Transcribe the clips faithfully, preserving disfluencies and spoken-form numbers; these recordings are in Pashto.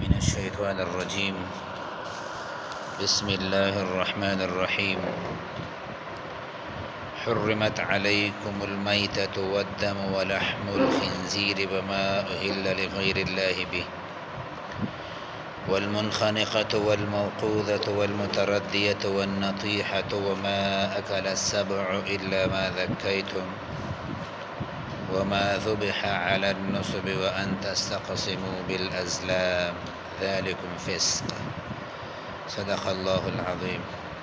من الشيطان الرجيم. بسم الله الرحمن الرحيم. حرمت عليكم الميتة والدم ولحم الخنزير وما أهل لغير الله به والمنخنقة والموقوذة والمتردية والنطيحة وما أكل السبع إلا ما ذكيتم وما ذبح على النصب وأن تستقسموا بالأزلام ذلكم فسق. صدق الله العظيم.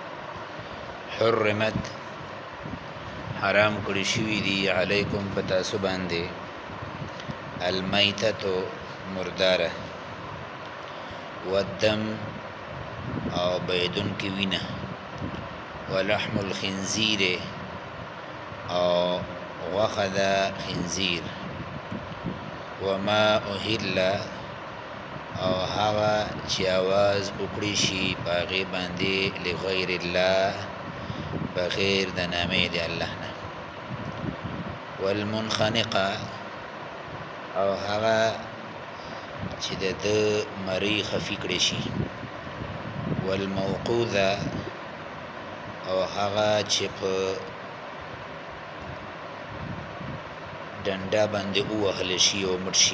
حرمت حرام کړی شوی دی علیکم پتاسو باندې المیتتو مرداره والدم او بیدون کی وینه ولحم الخنزیر او غوخه د خنزیر وما اهل او هغه چې आवाज وکړي شي باغې باندې لغیر الله بغیر د نامې د الله نه والمنخنقه او هغه چې د مری خفي کړي شي والموقوذه او هغه چې په ډنډا باندې وهل شي او مړ شي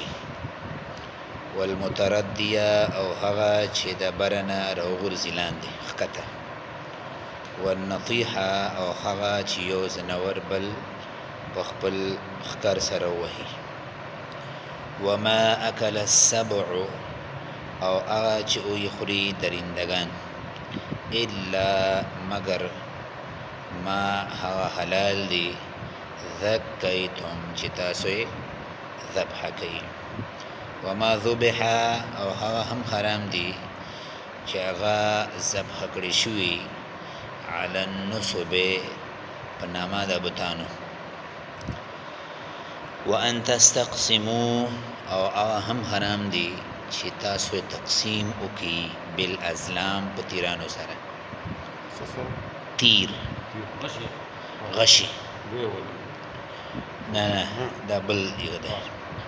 والمتردیه او هغه چې د برنه راوغورځي لاندې ښکته والنطیحه او هغه چې یو ځناور بل په خپل ښکر سره وهي وما اکل السبع او هغه چې وی خوري درندگان الا مگر ما هغه حلال دی ذکیتم چې تاسو یې ذبح کوي وما ذبح او هغه هم حرام دي چې هغه ذبح کړی شوی علی النصب په نامه د بوتانو وان تستقسموا او هغه هم حرام دي چې تاسو تقسیم وکي بالازلام په تیرانو سره تیر غشي نه نه دا بل یو ده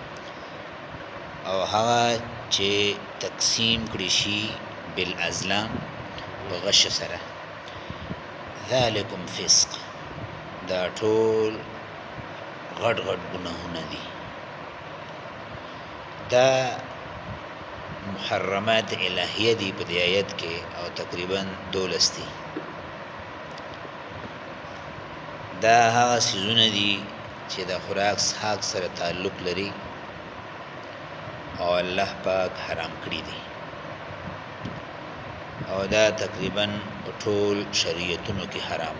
او هغه چې تقسیم کړی شي بالازلام په غش سره ذالکم فسق دا ټول غټ غټ ګناهونه دي دا محرمات الهیه دي په دې آیت کې او تقریبا دولس دي دا هغه سيزونه دي چې د خوراک حق سره تعلق لري او الله پاک حرام کړی دي او دا تقریبا په ټول شریعتونو کې حرام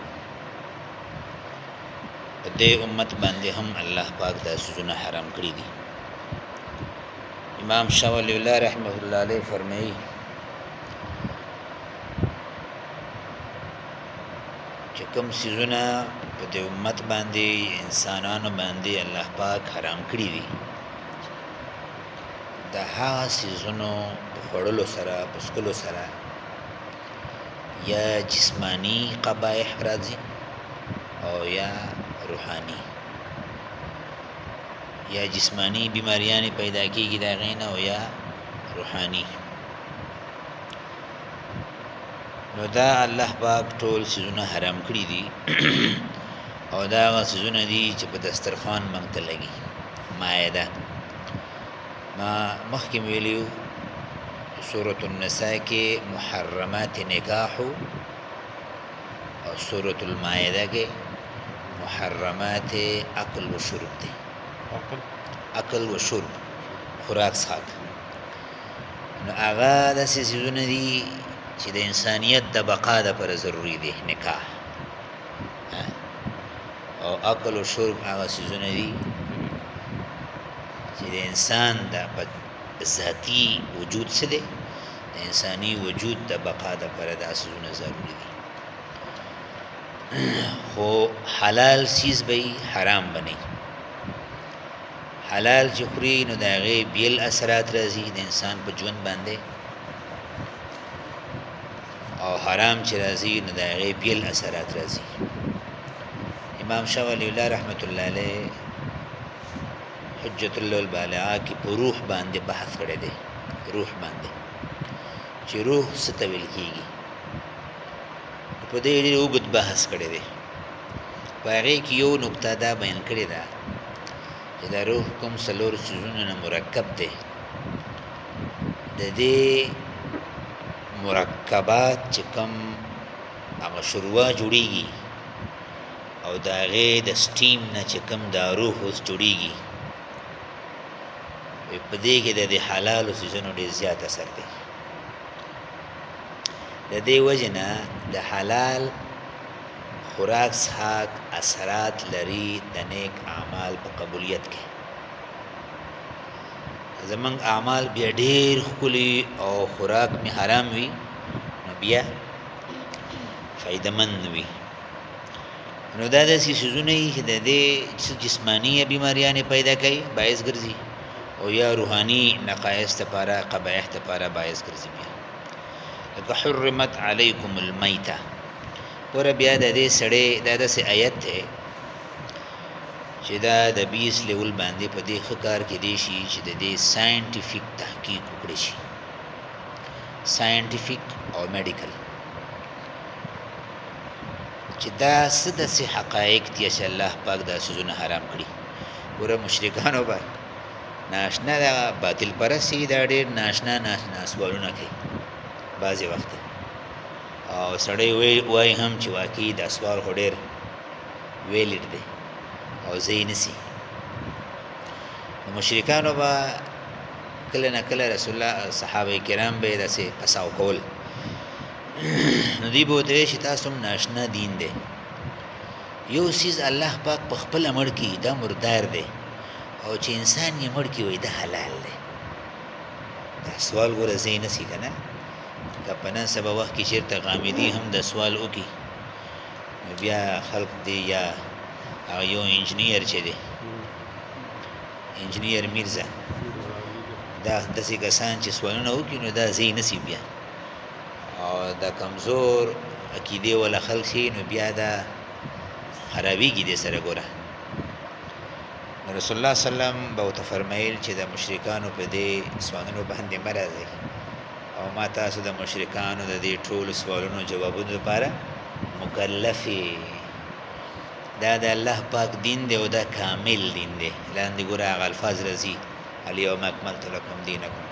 په دې امت باندې هم الله پاک دا سيزونه حرام کړی دي امام شاه ولی الله رحمه الله علیه فرمایي چې کوم سيزونه په دې امت باندې انسانانو باندې الله پاک حرام کړی دي د هغه سيزونو په خړلو سره په سکلو سره یا جسمانی قبایح راځي او یا روحانی یا جسمانی بیماریاں پیدا کیږي دا غینه او یا روحانی نو دا الله پاک ټول سيزونه حرام کړی دي او دا هغه سيزونه دي چې په دسترخوان مونږ ته لګي مائده ما مخکې ویلیو سورۃ النساء کې محرمات نکاح او سورۃ المائده کې محرمات اکل و شرب دي اکل و شرب خوراک څښاک نو هغه د سيزونه دي چې د انسانيت د بقا لپاره ضروری دي نکاح او اکل و شرب هغه سيزونه دي چې د انسان د ذاتی وجود څخه دی د انساني وجود د بقا لپاره د سيزونه ضروری دي خو حلال سیز به حرام بني حلال چې خوري نو دا غي بیل اثرات راځي د انسان په ژوند باندې او حرام چې راځي نو دا غي بیل اثرات راځي امام شاه ولی الله رحمت الله علیه حجت الله البالغه کی په روح باندې بحث کړی دی روح باندې چې روح څه ته ویل کېږي. په دې ډېر اوږد بحث کړی دی. په هغې کې یو نکته دا بیان کړې ده چې دا روح کوم څلور څیزونو نه مرکب دی. د دې مرکبات چې کوم هغه شروع جوړیږي او د هغې د سټیم نه چې کوم دا روح اوس جوړیږي، په دې کې د دې حلالو څیزونو ډېر زیات اثر دی. د دې وجې نه د حلال خوراک څښاک اثرات لري د نیک اعمال په قبولیت کې. زمونږ اعمال بیا ډېر ښکلي او خوراک مې حرام وي، نو بیا فایده مند وي. نو دا داسې څیزونه دي چې د دې جسماني بیماریانې پیدا کوي، باعث ګرځي، او یا روحاني نقایص دپاره قبایح دپاره باعث ګرځي. بیا لکه حرمت علیکم المیته، ګوره بیا د دې سړی دا داسې آیت دی چې دا د بیس لیول باندې په دې ښه کار کېدی شي چې د دې ساینټیفیک تحقیق وکړی شي، ساینټیفیک او میډیکل، چې دا څه داسې حقایق دي چې الله پاک دا څیزونه حرام کړي. ګوره مشرکانو به ناشنا دا باطل پرستي دا ډېر ناشنا ناشنا سوالونه کوي بعضې وخت، او سړی وایي هم چې واقعي دا سوال خو ډېر ویلډ دی او ځای نسی. نو مشرکانو به کله نه کله رسول الله صحابه کرام به یې داسې پساو کول، نو دوی به ورته وایي چې تاسو هم ناشنا دین دی. یو څیز الله پاک په خپله مړ کړي دا مردار دی، او چې انسان یې مړ کړي وایي دا حلال دی. دا سوال ګوره ځای نسی که نه. که په نن سبا وخت کې چېرته غامدي هم د سوال وکړي، نو بیا خلق دی یا هغه یو انجینیر چې دی انجینیر میرزا، دا داسې کسان چې سوالونه وکړي نو دا ځای نسی بیا، او دا کمزور عقیدې والا خلق شي نو بیا دا خرابېږي دې سره. ګوره نو رسول الله صلی الله علیه وسلم به ورته فرمیل چې د مشرکانو په دې سوالونو باندې مه راځئ، او ما تاسو د مشرکانو د دې ټولو سوالونو جوابونو لپاره مکلف یې. دا د الله پاک دین دی او دا کامل دین دی. لاندې ګوره هغه الفاظ راځي الیوم اکملت لکم دینکم.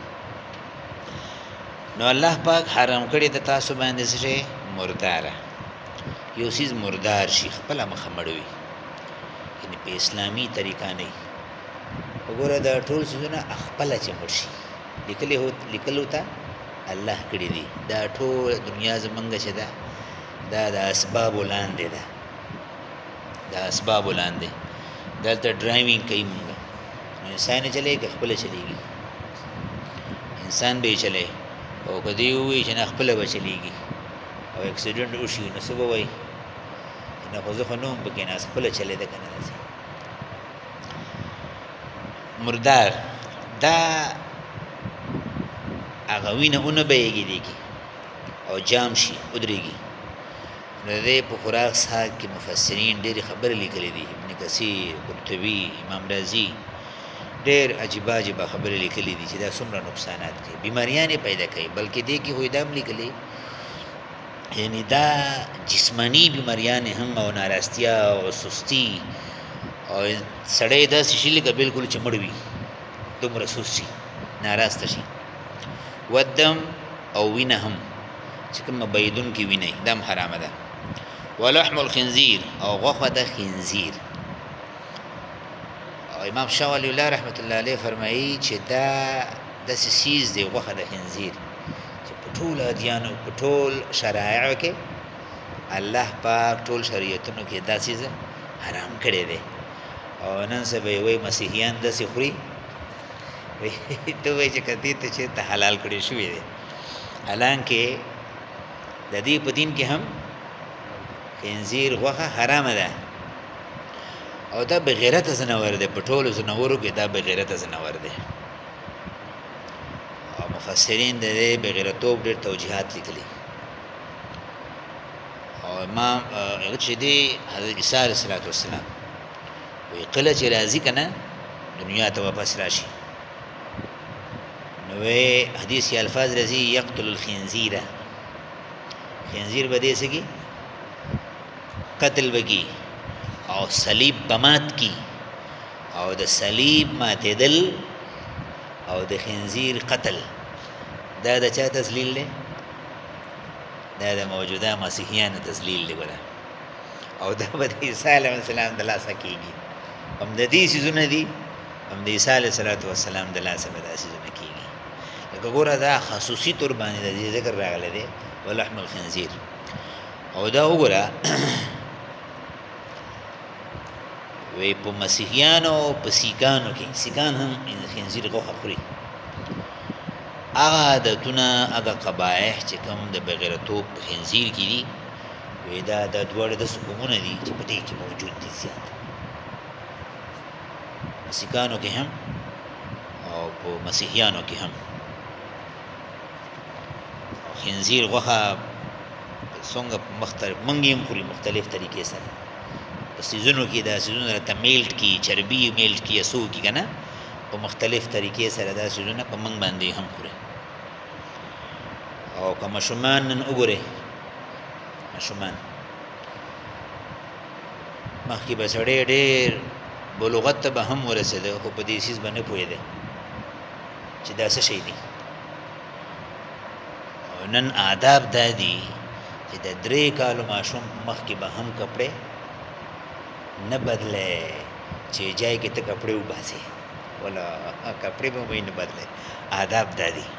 نو الله پاک حرام کړي د تاسو باندې څه شی؟ مرداره. یو څیز مردار شي خپله مخه مړ وي، یعنې په اسلامي طریقه نه وي. وګوره دا ټول څیزونه خپله چې مړ شي لیکلو ته الله کړي دي. دا ټول دنیا زمونږ چې ده دا د اسبابو لاندې ده، د اسبابو لاندې. دلته ډرایوینګ کوي مونږ، نو انسان یې چلوي که خپله چلېږي؟ انسان به یې چلوي، او که دوی ووایي چې نه خپله به چلېږي او اکسیډنټ وشي نو څه به وایي؟ نه خو زه خو نه وم پکې ناست، خپله چلېده که نه داسې. مردار دا هغه وینه ونه بهېږي دې کې او جام شي ودرېږي. نو د دې په خوراک څښاک کې مفسرین ډېرې خبرې لیکلي دي، ابن کثیر، قرطبي، امام رازي، ډېر عجیبه عجیبه خبرې لیکلي دي چې دا څومره نقصانات کوي، بیماریانې پیدا کوي. بلکې دې کې خو یې دا هم لیکلي یعنې دا جسماني بیماریانې هم او ناراستیا او سستي، او سړی داسې شي لکه بلکل چې مړ وي، دومره سست شي، ناراسته شي. ودم او وینه هم چې کومه بهېدونکې وینه دا هم حرامه ده. ولحم الخنزیر او غوښه د خنزیر. او امام شاه ولی الله رحمت الله علیه فرمایي چې دا داسې څیز دی غوښه د خنزیر چې په ټولو ادیانو په ټول شرایعو کې الله پاک ټول شریعتونو کې دا څیز حرام کړی دی. او نن سبا یې وایي مسیحیان داسې خوري، ته وایي چې که دې ته چېرته حلال کړی شوی دی، حالانکې د دې په دین کې هم خنزیر غوښه حرامه ده، او دا بغیرته ځناور دی. په ټولو ځناورو کې دا بغیرته ځناور دی. او مفسرین د دې بغیرتوب ډېر توجیهات لیکلي. او امام هغه چې دی حضرت عیسی علیه السلام وایي کله چې راځي که نه دنیا ته واپس راشي، نو وی حدیث کی الفاظ رضی یقتل الخنزیر، خنزیر بدے سکی قتل بکی او صلیب بمات کی او د صلیب ماتیدل او د خنزیر قتل دا د چا تسلیل دی؟ دا د موجوده مسیحیانو تسلیل دی ګوره. او دا به د عیسی علیه السلام د لاسه کېږي، هم د دې څیزونه دي، هم د عیسی علیه السلام د لاسه به دا څیزونه کېږي. لکه ګوره دا خصوصي طور باندې د دې ذکر راغلی دی ولحم الخنزیر. او دا وګوره وی په مسیحیانو او په سیکانو کې، سیکان هم خنزیر غوښه خوري، هغه عادتونه هغه قبایح چې کوم د بغیرتوب په خنزیر کې دي، وی دا د دواړه داسې قومونه دي چې په دې کې موجود دي زیات، په سیکانو کې هم او په مسیحیانو کې هم. خنزیر غوښه څنګه مختلف منګ هم خوري مختلف طریقې سره، په سیزونو کې دا سیزونه ته میلټ کی، چربی میلټ کی، اسو کی کنه، په مختلف طریقې سره دا سیزونه په منګ باندې هم خوري. او که ماشومان نن وګورئ، ماشومان مخکې به سړی ډېر بلوغت ته به هم ورسېده، خو په دې څیز به نه پوهېده چې دا څه شی دی. او نن آداب دا دي چې د درې کالو ماشوم مخکې به هم کپړې نه بدلې، چې جای کې ته کپړې وباسې ولا کپړې به نه بدلې. آداب دا دي.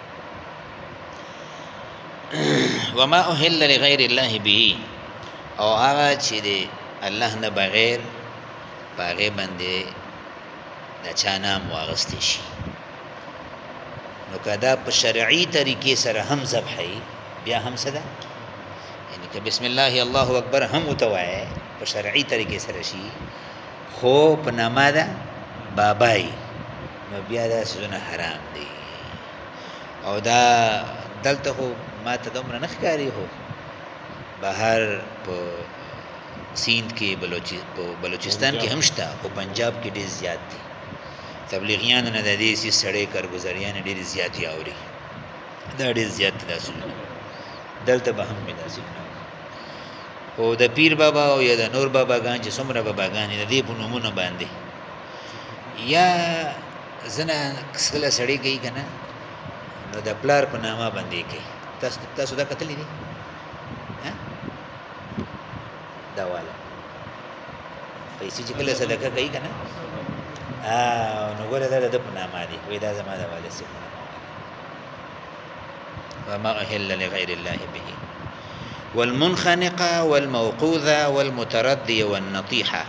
وما اهل لغیر الله به، او هغه چې دی الله نه بغیر پاغه باندې د چا نام واغستی شي، نو کدا په شرعي طریقې سره هم ذبحي بیا هم صدا، یعنی که بسم الله الله اکبر هم وتوای په شرعي طریقې سره شي، خو په نامه ده بابای نو بیا دا سونه حرام دي. او دا دلته خو ما ته دومره نه ښکاري، خو بهر په سیند کې بلوچي په بلوچستان کې هم شته، او پنجاب کې ډېر زیات دي. تبلیغیان نه د دې سي سړې کارګزاریان ډېر زیات اوري، دا ډېر زیات داسې دلته به هم داسې نه. او د پیر بابا او یا د نور بابا ګان چې څومره باباګان دي په نومونو باندې یا زنه کله سړی کوي کنه، نو د پلار په نامه باندې کوي. تاسو تاسو دا کتلې دي ها دا والا پیسې چې کله صدقه کوي کنه، ا نو ګوره دا د په نامه دي، وې دا زما د والد سي په نامه. وما اهل لغیر الله به والمنخنقه والموقوذه والمترديه والنطيحه،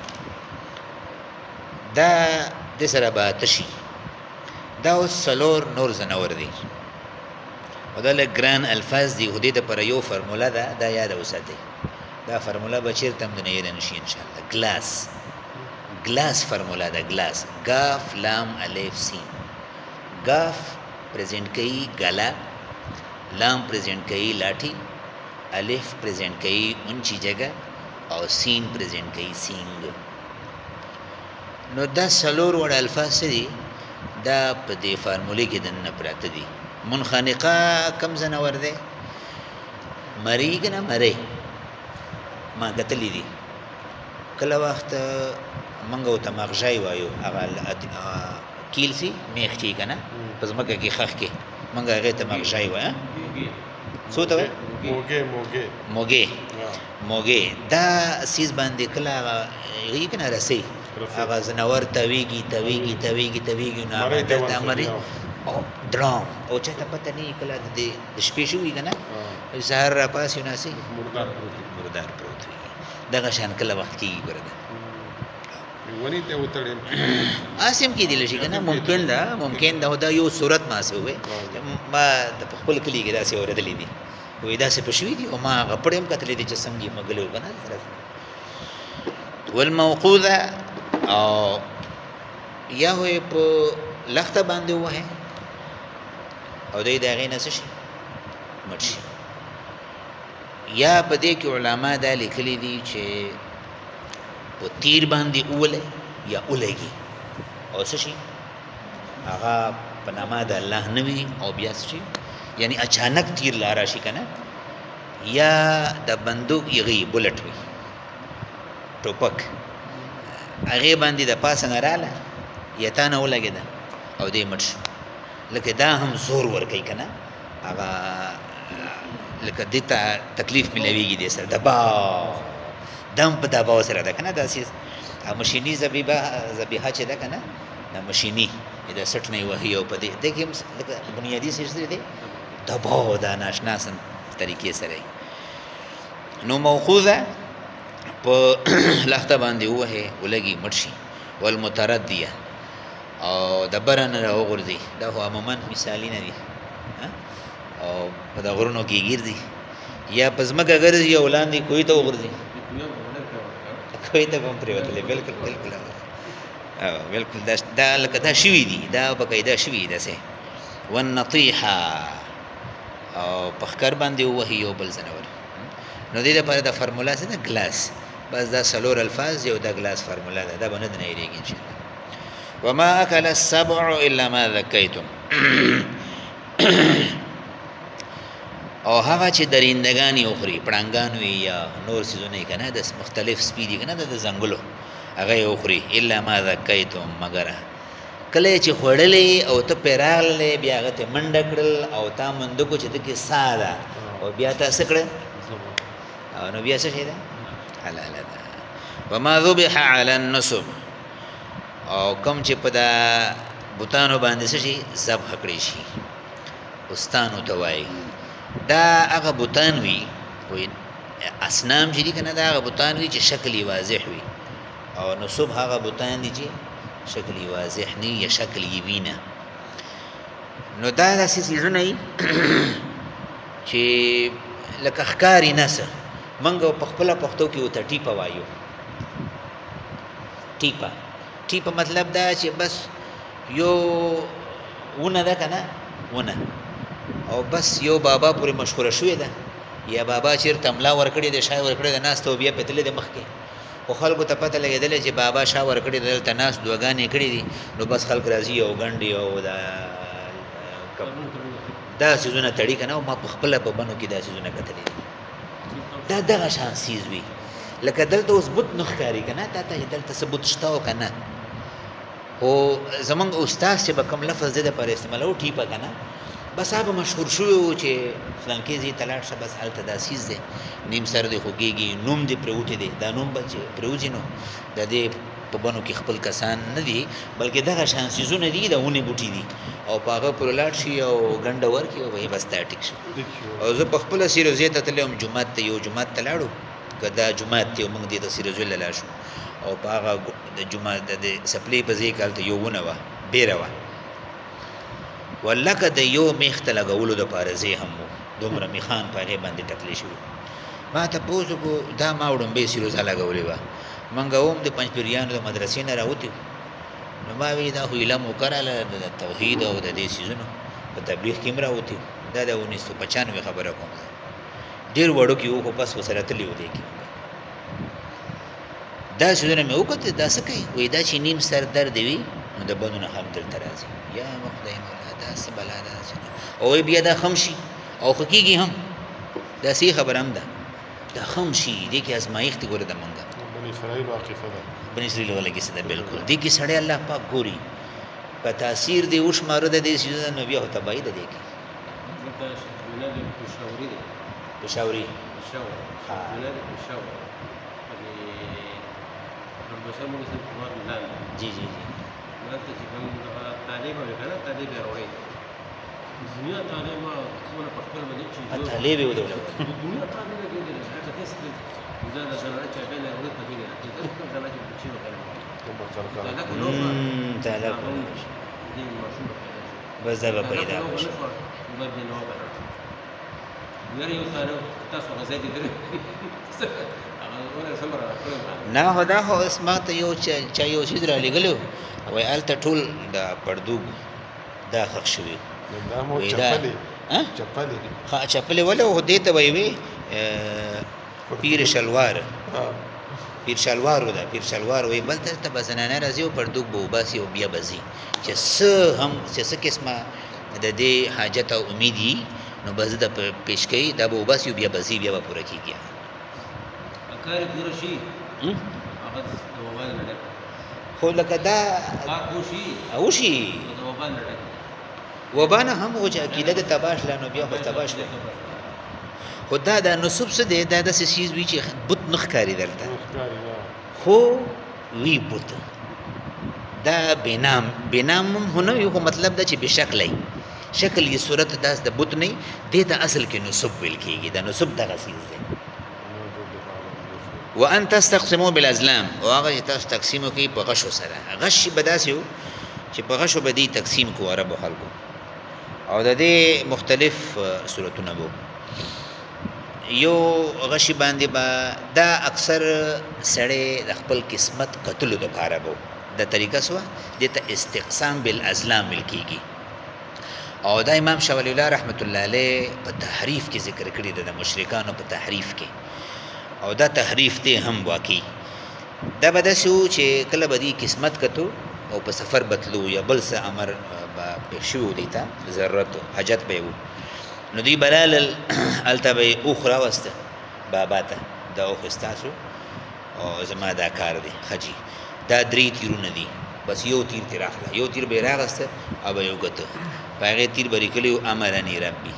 دا د سره به تشي. دا وسلور نور زنور دي، او دا له ګران الفاظ دي، خو دې د پر یو فرموله ده، دا یاد وساتئ. دا فرموله به چیرته هم د نه یاد نشي ان شاء الله. ګلاس ګلاس فرموله ده، ګلاس غاف لام الف سین. غاف پریزنٹ کئی گلا، لام پریزنٹ کئی لاٹھی، الف پریزنٹ کئی اونچی جگہ، اور سین پریزنٹ کئی سینگ. نو دا سلور وړ الفاظ دي، دا په دې فارمولې کې دنه پراته دي. منخنقه کم زنور ده؟ مری کنه مری ما کتلی دي. کله وخت منګو ته مغژای وایو، هغه کیل سي میخ کی کنه پس مکه کې خخ کې منګه هغه ته مغژای وای. څو ته موګه موګه موګه موګه دا سیس باندې کله یی کنه رسي هغه زنور تویږي تویږي تویږي تویږي نو هغه دلته مری او درام او چې ته پته نه کله د شپې شوې کنه سحر را پاسې ناسي مردار پروت مردار پروت دغه شان کله وخت کې ګرځي ونی ته وتړم اسیم کې دی لشي کنه ممکن ده ممکن ده دا یو صورت ما سه وي ما د خپل کلی کې دا سه اوردلې دي وې دا سه پښوی دي او ما غپړم کتلې دي چې څنګه مګلو کنه والموقوذه او یا وې په لخته باندې وه او دې دا غینه شي مرشي. یا په دې کې علما دا لیکلي دي چې په تیر باندې اوله یا اولګي او څه شي هغه په نامه د الله نه وي او بیا شي یعنی اچانک تیر لا راشي کنه یا د بندوق یغي بولټ وي ټوپک هغه باندې د پاسه نه رااله یتانه ولګیدا او دې مړ شو لکه دا هم زور ور کوي کنه هغه لکه دته تکلیف ملويږي دې سره دبا دم په دبا سره ده کنه داسې ماشيني زبيبه زبيحه چې ده کنه د ماشيني دا سټ نه وهي او په دې د کوم لکه بنیادی څه دي دبا دا ناشنا سم طریقې سره نو موخوذه په لخته باندې وه ولګي مرشي والمترديه او دبرن راو غردي دا هو عموما مثالی نه دي او په دا غرونو کې ګرځي یا پزماګه ګرځي او لاندې کوی ته وګرځي کوی ته کوم پرې وتلې بالکل بالکل او بالکل دا دا لکه دا شوی دي دا په قاعده شوی ده سه والنطيحه او په خکر باندې وهي او بل زنور نو دې لپاره د فرمولا څه ده ګلاس بس دا سلور الفاظ یو دا ګلاس فرمولا ده دا باندې نه یریږي ان شاء الله وما اكل السبع الا ما ذكيتم او هغه چې درندگانی اخري پړنګان وی یا نور سيزونه کنه د مختلف سپیدي کنه د زنګلو هغه اخري الا ما ذكيتم مگر کله چې خړلې او ته پیرالې بیا هغه ته منډ کړل او تا مند کو چې د کې ساده او بیا تاسو کړ او نو بیا څه شه ده حلال ده وما ذبح على النصب او کم چې په دا بوتانو باندې څه شي ذبح کړی شي استانو توای دا هغه بوتان وی وي اسنام چې دي کنه دا هغه بوتان وی چې شکل واضح وي او نصب هغه بوتان دي چې شکل واضح نه یا شکل یې وینه نو دا داسې سيزونه چې لکه ښکاری نسه منګو په خپل پښتو کې وته ټیپا وایو ټیپا ټیپا مطلب دا چې بس یو ونه ده کنه ونه او بس یو بابا پورې مشهور شوی ده یا بابا چیر تملا ورکړي د شای ورکړي د ناس ته بیا پتلې د مخ کې او خلکو ته پته لګیدل چې بابا شا ورکړي د تناس دوغانې کړي دي نو بس خلک راځي او غنډي او دا دا سيزونه تړي کنه او ما په خپل په بنو کې دا سيزونه کتلې دا دغه شان سیز وی لکه دلته اوس بوت نخ کاری کنه تا ته دلته ثبوت شتاو کنه او زمونږ استاد چې به کوم لفظ دې پر استعمال او ټیپا کنه بس هغه مشهور شو چې فلان کې زی تلاش شه بس الته دا سیز ده نیم سر دې خوګيږي نوم دې پروتي دي دا نوم بچ پروځي نو د دې په بنو کې خپل کسان نه دي بلکې دغه شان سيزونه دي د ونی بوټي دي او پاغه پر لاټ شي او غنډ ور کې وای بس ټیک شي او زه په خپل سیرو زیته تلم جمعه ته یو جمعه ته لاړو کدا جمعه ته موږ دې ته سیرو زل لا شو او پاغه د جمعه د سپلې په ځای کال ته یو ونه و بیره و ولکه د یو میخت لګولو د پارزه هم دومره میخان پاغه باندې ټکلې شو ما ته پوسو کو دا ما وډم به سیرو زل لګولې و منګه اوم د پنځ پیریانو د مدرسې نه راوتی نو ما وی دا خو علم وکړاله د توحید او د دې سيزونو په تبلیغ کې مراوتی دا د انیس سو پچانوي خبره کوم ډیر وړو کې وو پس وسره تلی و دی کې دا سيزونه مې وکړه دا څه کوي وې دا چې نیم سر درد وي نو د بدن هم دل ترازي یا مخدای مولا دا سبلا دا او بیا دا خمشي او حقيقي هم دا سی خبر هم ده دا خمشي دي کې ازمایښت ګوره د منګه بني اسرائیل واقفه ده بني اسرائیل ولګي سده بالکل دي کې سړی الله پاک ګوري په تاثیر دی وش مارو د دې سيزونه نو بیا ته بای ده دي کې دا جناب پېښوري دي پېښوري پېښور ها جناب پېښور دې پروفیسور مو څه په وخت ځان جی جی جی دلته چې کوم طالب وکړه طالب وروړي دنیا طالب ما څونه په خپل باندې چې طالب یو دولت دنیا طالب کې دي هغه هیڅ دا د زنانه چې به نه ورته په دې کې دا زنانه چې په چیو کنه کوم سره کار دا له نو طالب دې ماشوم پیدا شي بس دا پیدا شي نو به نو کنه یاره یو طالب تاسو غزا دي درې هغه ورته سمره کړو نه هدا هو اسما ته یو چا یو شي درا لګلو وای الته ټول دا پردوګ دا خښ شوی دا مو چپلې چپلې ها چپلې ولا هو دې ته وی وی پیر شلوار پیر شلوارو ده پیر شلوار وی بل ته به زنانه راځي او پردوک به وباسي او بیا بځي چې څه هم چې څه قسمه د دې حاجت او امیدي نو بس د پیش کوي دا به وباسي او بیا بځي بیا به پوره کیږي اکار پوره شي هغه د موبایل نه ډک خو لکه دا کار خوشي او شي د موبایل نه ډک وبانه هم او چې عقیده د تباش لانو بیا خو تباش وي خدا دا نسب څه دی دا د سیس وی چې بت نخ کاری دلته خو وی بت دا بنام بنام هنو یو مطلب دا چې بشکلې شکل یې صورت داس د بت نه دی ته اصل کې نسب ویل کیږي دا نسب دغه سیس دی وان تستقسموا بالازلام او هغه تاسو تقسیم کوي په غشو سره غش بداسیو چې په غشو بدی تقسیم کو عرب خلکو او د دې مختلف صورتونه وو یو غشي باندې با دا اکثر سړی د خپل قسمت قتل د پاره وو د طریقه سو د ته استقسام بالازلام ملکیږي او دا امام شاولی الله رحمت الله علیه په تحریف کې ذکر کړی د مشرکانو په تحریف کې او دا تحریف ته هم واقعي دا بدسو چې کله بدی قسمت کتو او په سفر بتلو یا بل څه امر با پښو دیتا ضرورت حاجت به وو نو دی بلال التبی اخرى واسته بابا ته دا او خستاسو او زما دا کار دی خجی دا درې تیرونه دي بس یو تیر تیر اخلا یو تیر به راغسته او یو غته پاره تیر بری کلیو امرنی ربی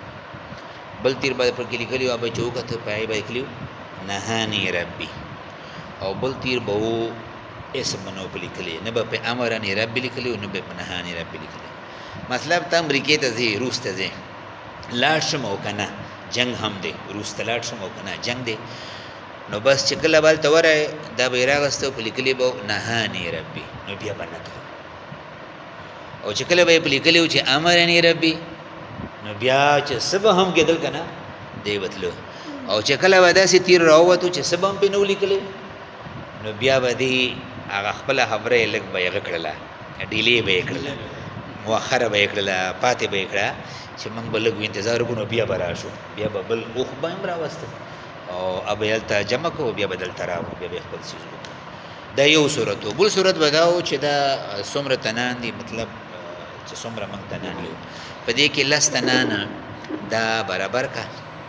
بل تیر به پر کلی کلیو او چوکته پای به کلیو نهانی ربی او بل تیر به وو اسم منو پلی کلی نه به امرنی ربی لیکلیو نه به نهانی ربی لیکلی مطلب ته امریکای ته زی روس ته زی لاړ شم او کنه جنگ هم دی روس ته لاړ شم او کنه جنگ دی نو بس چې کله بل توره دا بیراغستو په لیکلی به نهانی ربی نو بیا باندې او چې کله به په لیکلی چې امرنی ربی نو بیا چې سبا هم کېدل کنه دی وتلو او چې کله ودا سي تیر راوته چې سبا هم په نو لیکلی نو بیا به دی هغه خپل خبره لګ به یې کړله ډیلی به کړله مؤخره به کړله پاتې به کړه چې موږ بلګو انتظار وکړو بیا براشو بیا به بل اوخ به امر واست او ابل ته جمع کو بیا بدل تراو بیا به خپل سیز وکړو دا یو صورت بل صورت بداو چې دا څومره تنان دي مطلب چې څومره موږ تنان یو په دې کې لس تنان دا برابر کا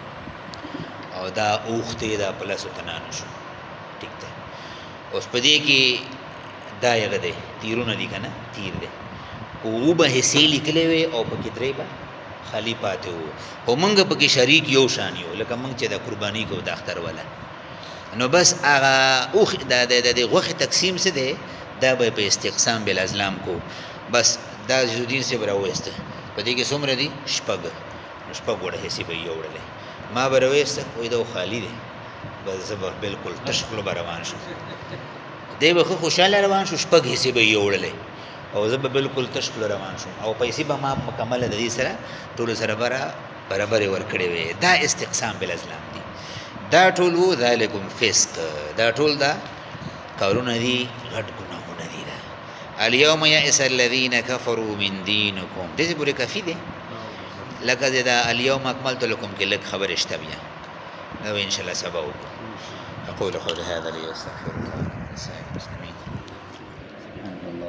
او دا اوخته دا پلس تنان شو ټیک ده اوس په دې کې دا یغه دي تیرونه دي کنه تیر دي او به حصے لیکلې وي او په کې درې به خالی پاتې وو او موږ په کې شریک یو شان یو لکه موږ چې د قرباني کو د اختر ولا نو بس هغه اوخ د د غوخه تقسیم څه دی دا به په استقسام بل ازلام کو بس دا جودین سے براوسته په دې کې څومره دي شپږ شپږ وړه حصے به یو وړلې ما براوسته وې دا خالی دی بس زبر بالکل تشخلو روان شو دی به خوشاله روان شو شپږ حصے به یو وړلې او زب بالکل تشکل روان شو او پیسې به ما مکمل د دې سره ټول سره برابر برابر ور کړې وي دا استقسام بل اسلام دي دا ټول وو ذالکم فسق دا ټول دا کارونه دي غټ ګناهونه دي دا الیوم یئس الذین کفروا من دینکم دې پورې کافی دي لکه دا الیوم اکملت لكم کې لک خبر اشته بیا نو ان شاء الله سبا وکړو اقول قولي هذا لي استغفر الله ولسائر المسلمين